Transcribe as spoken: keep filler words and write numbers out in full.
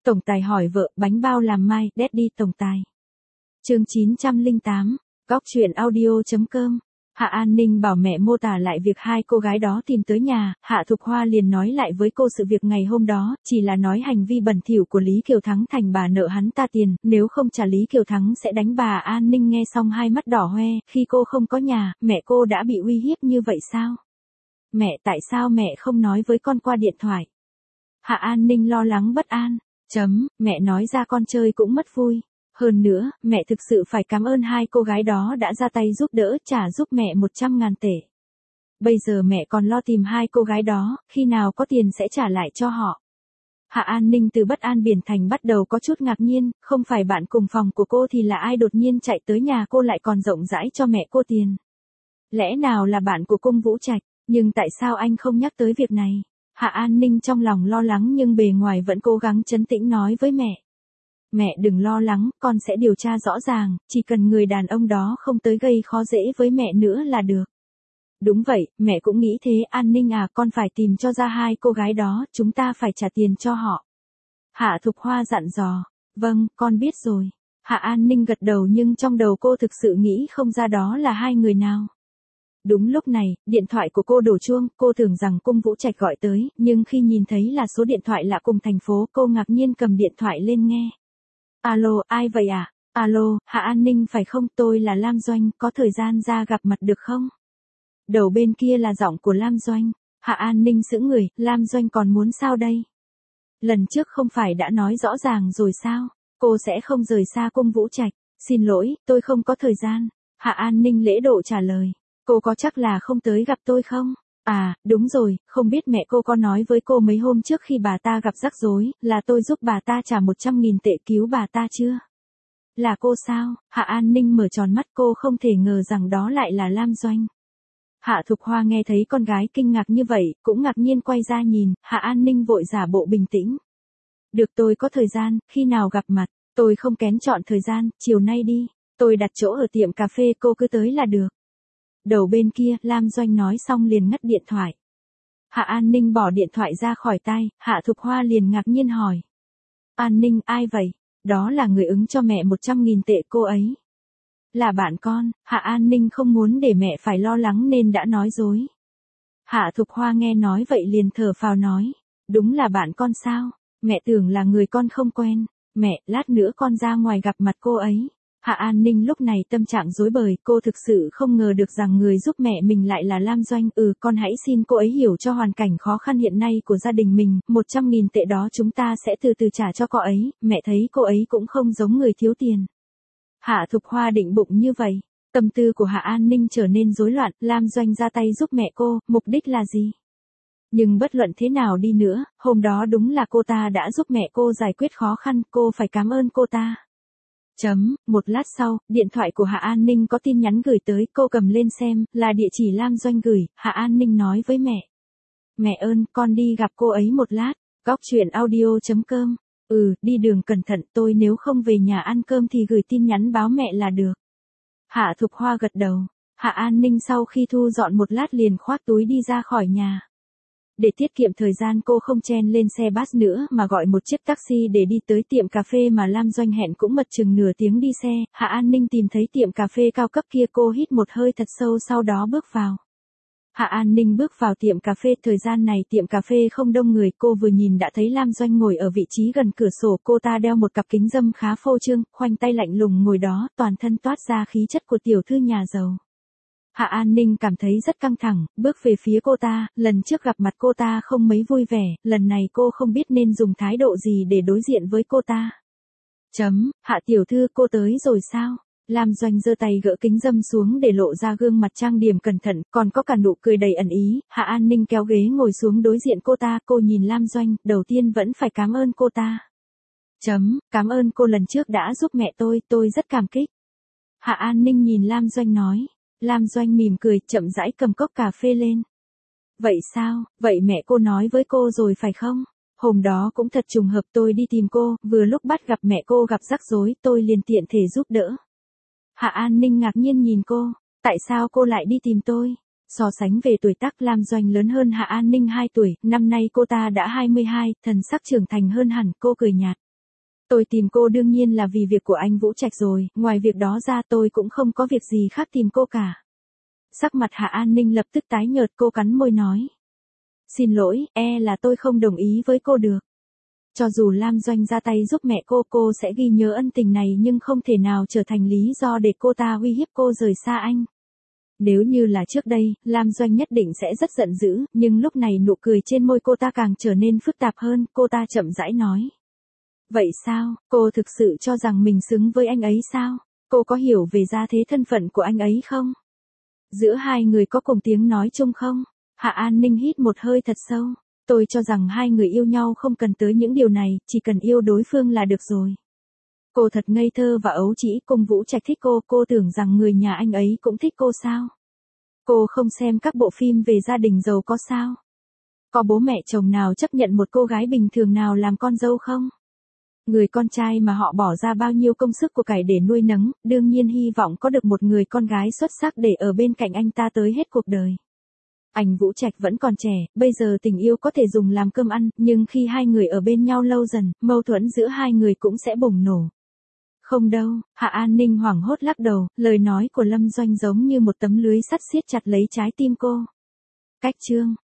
Tổng tài hỏi vợ, bánh bao làm mai, Daddy tổng tài. Chương chín trăm lẻ tám, góc truyện audio.com. Hạ An Ninh bảo mẹ mô tả lại việc hai cô gái đó tìm tới nhà, Hạ Thục Hoa liền nói lại với cô sự việc ngày hôm đó, chỉ là nói hành vi bẩn thỉu của Lý Kiều Thắng thành bà nợ hắn ta tiền, nếu không trả Lý Kiều Thắng sẽ đánh bà. An Ninh nghe xong hai mắt đỏ hoe, khi cô không có nhà, mẹ cô đã bị uy hiếp như vậy sao? Mẹ, tại sao mẹ không nói với con qua điện thoại? Hạ An Ninh lo lắng bất an. Chấm, mẹ nói ra con chơi cũng mất vui. Hơn nữa, mẹ thực sự phải cảm ơn hai cô gái đó đã ra tay giúp đỡ, trả giúp mẹ một trăm ngàn tệ. Bây giờ mẹ còn lo tìm hai cô gái đó, khi nào có tiền sẽ trả lại cho họ. Hạ An Ninh từ bất an biển thành bắt đầu có chút ngạc nhiên, không phải bạn cùng phòng của cô thì là ai đột nhiên chạy tới nhà cô lại còn rộng rãi cho mẹ cô tiền. Lẽ nào là bạn của Cung Vũ Trạch, nhưng tại sao anh không nhắc tới việc này? Hạ An Ninh trong lòng lo lắng nhưng bề ngoài vẫn cố gắng trấn tĩnh nói với mẹ. Mẹ đừng lo lắng, con sẽ điều tra rõ ràng, chỉ cần người đàn ông đó không tới gây khó dễ với mẹ nữa là được. Đúng vậy, mẹ cũng nghĩ thế. An Ninh à, con phải tìm cho ra hai cô gái đó, chúng ta phải trả tiền cho họ. Hạ Thục Hoa dặn dò. Vâng, con biết rồi. Hạ An Ninh gật đầu nhưng trong đầu cô thực sự nghĩ không ra đó là hai người nào. Đúng lúc này, điện thoại của cô đổ chuông, cô tưởng rằng Cung Vũ Trạch gọi tới, nhưng khi nhìn thấy là số điện thoại lạ cùng thành phố, cô ngạc nhiên cầm điện thoại lên nghe. Alo, ai vậy à? Alo, Hạ An Ninh phải không? Tôi là Lam Doanh, có thời gian ra gặp mặt được không? Đầu bên kia là giọng của Lam Doanh. Hạ An Ninh sững người, Lam Doanh còn muốn sao đây? Lần trước không phải đã nói rõ ràng rồi sao? Cô sẽ không rời xa Cung Vũ Trạch. Xin lỗi, tôi không có thời gian. Hạ An Ninh lễ độ trả lời. Cô có chắc là không tới gặp tôi không? À, đúng rồi, không biết mẹ cô có nói với cô mấy hôm trước khi bà ta gặp rắc rối, là tôi giúp bà ta trả một trăm nghìn tệ cứu bà ta chưa? Là cô sao? Hạ An Ninh mở tròn mắt, cô không thể ngờ rằng đó lại là Lam Doanh. Hạ Thục Hoa nghe thấy con gái kinh ngạc như vậy, cũng ngạc nhiên quay ra nhìn, Hạ An Ninh vội giả bộ bình tĩnh. Được, tôi có thời gian, khi nào gặp mặt, tôi không kén chọn thời gian, chiều nay đi, tôi đặt chỗ ở tiệm cà phê, cô cứ tới là được. Đầu bên kia, Lam Doanh nói xong liền ngắt điện thoại. Hạ An Ninh bỏ điện thoại ra khỏi tay, Hạ Thục Hoa liền ngạc nhiên hỏi. An Ninh, ai vậy? Đó là người ứng cho mẹ một trăm nghìn tệ cô ấy. Là bạn con. Hạ An Ninh không muốn để mẹ phải lo lắng nên đã nói dối. Hạ Thục Hoa nghe nói vậy liền thở phào nói. Đúng là bạn con sao? Mẹ tưởng là người con không quen. Mẹ, lát nữa con ra ngoài gặp mặt cô ấy. Hạ An Ninh lúc này tâm trạng rối bời, cô thực sự không ngờ được rằng người giúp mẹ mình lại là Lam Doanh. Ừ, con hãy xin cô ấy hiểu cho hoàn cảnh khó khăn hiện nay của gia đình mình, một trăm nghìn tệ đó chúng ta sẽ từ từ trả cho cô ấy, mẹ thấy cô ấy cũng không giống người thiếu tiền. Hạ Thục Hoa định bụng như vậy, tâm tư của Hạ An Ninh trở nên rối loạn, Lam Doanh ra tay giúp mẹ cô, mục đích là gì? Nhưng bất luận thế nào đi nữa, hôm đó đúng là cô ta đã giúp mẹ cô giải quyết khó khăn, cô phải cảm ơn cô ta. Chấm, một lát sau, điện thoại của Hạ An Ninh có tin nhắn gửi tới, cô cầm lên xem, là địa chỉ Lam Doanh gửi, Hạ An Ninh nói với mẹ. Mẹ ơn, con đi gặp cô ấy một lát, góc truyện audio.com. Ừ, đi đường cẩn thận, tôi nếu không về nhà ăn cơm thì gửi tin nhắn báo mẹ là được. Hạ Thục Hoa gật đầu, Hạ An Ninh sau khi thu dọn một lát liền khoác túi đi ra khỏi nhà. Để tiết kiệm thời gian cô không chen lên xe bus nữa mà gọi một chiếc taxi để đi tới tiệm cà phê mà Lam Doanh hẹn cũng mất chừng nửa tiếng đi xe. Hạ An Ninh tìm thấy tiệm cà phê cao cấp kia, cô hít một hơi thật sâu sau đó bước vào. Hạ An Ninh bước vào tiệm cà phê, thời gian này tiệm cà phê không đông người, cô vừa nhìn đã thấy Lam Doanh ngồi ở vị trí gần cửa sổ, cô ta đeo một cặp kính râm khá phô trương, khoanh tay lạnh lùng ngồi đó, toàn thân toát ra khí chất của tiểu thư nhà giàu. Hạ An Ninh cảm thấy rất căng thẳng, bước về phía cô ta, lần trước gặp mặt cô ta không mấy vui vẻ, lần này cô không biết nên dùng thái độ gì để đối diện với cô ta. Chấm, Hạ tiểu thư, cô tới rồi sao? Lam Doanh giơ tay gỡ kính râm xuống để lộ ra gương mặt trang điểm cẩn thận, còn có cả nụ cười đầy ẩn ý. Hạ An Ninh kéo ghế ngồi xuống đối diện cô ta, cô nhìn Lam Doanh, đầu tiên vẫn phải cảm ơn cô ta. Chấm, cảm ơn cô lần trước đã giúp mẹ tôi, tôi rất cảm kích. Hạ An Ninh nhìn Lam Doanh nói. Lam Doanh mỉm cười, chậm rãi cầm cốc cà phê lên. Vậy sao, vậy mẹ cô nói với cô rồi phải không? Hôm đó cũng thật trùng hợp, tôi đi tìm cô, vừa lúc bắt gặp mẹ cô gặp rắc rối, tôi liền tiện thể giúp đỡ. Hạ An Ninh ngạc nhiên nhìn cô, tại sao cô lại đi tìm tôi? So sánh về tuổi tác, Lam Doanh lớn hơn Hạ An Ninh hai tuổi, năm nay cô ta đã hai mươi hai, thần sắc trưởng thành hơn hẳn, cô cười nhạt. Tôi tìm cô đương nhiên là vì việc của anh Vũ Trạch rồi, ngoài việc đó ra tôi cũng không có việc gì khác tìm cô cả. Sắc mặt Hạ An Ninh lập tức tái nhợt, cô cắn môi nói. Xin lỗi, e là tôi không đồng ý với cô được. Cho dù Lam Doanh ra tay giúp mẹ cô, cô sẽ ghi nhớ ân tình này nhưng không thể nào trở thành lý do để cô ta uy hiếp cô rời xa anh. Nếu như là trước đây, Lam Doanh nhất định sẽ rất giận dữ, nhưng lúc này nụ cười trên môi cô ta càng trở nên phức tạp hơn, cô ta chậm rãi nói. Vậy sao, cô thực sự cho rằng mình xứng với anh ấy sao? Cô có hiểu về gia thế thân phận của anh ấy không? Giữa hai người có cùng tiếng nói chung không? Hạ An Ninh hít một hơi thật sâu. Tôi cho rằng hai người yêu nhau không cần tới những điều này, chỉ cần yêu đối phương là được rồi. Cô thật ngây thơ và ấu trĩ, cùng Vũ Trạch thích cô, cô tưởng rằng người nhà anh ấy cũng thích cô sao? Cô không xem các bộ phim về gia đình giàu có sao? Có bố mẹ chồng nào chấp nhận một cô gái bình thường nào làm con dâu không? Người con trai mà họ bỏ ra bao nhiêu công sức của cải để nuôi nấng, đương nhiên hy vọng có được một người con gái xuất sắc để ở bên cạnh anh ta tới hết cuộc đời. Anh Vũ Trạch vẫn còn trẻ, bây giờ tình yêu có thể dùng làm cơm ăn, nhưng khi hai người ở bên nhau lâu dần, mâu thuẫn giữa hai người cũng sẽ bùng nổ. Không đâu, Hạ An Ninh hoảng hốt lắc đầu, lời nói của Lâm Doanh giống như một tấm lưới sắt siết chặt lấy trái tim cô. Cách chương